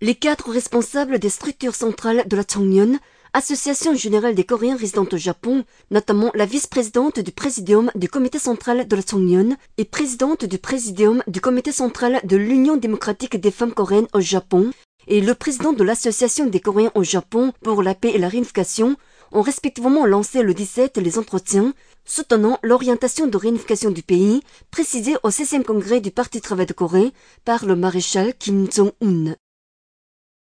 Les 4 responsables des structures centrales de la Chongnyeon, Association générale des Coréens résidant au Japon, notamment la vice-présidente du Présidium du Comité central de la Chongnyeon et présidente du Présidium du Comité central de l'Union démocratique des femmes coréennes au Japon, et le président de l'Association des Coréens au Japon pour la paix et la réunification, ont respectivement lancé le 17 les entretiens soutenant l'orientation de réunification du pays, précisée au 16e congrès du Parti travail de Corée par le maréchal Kim Jong-un.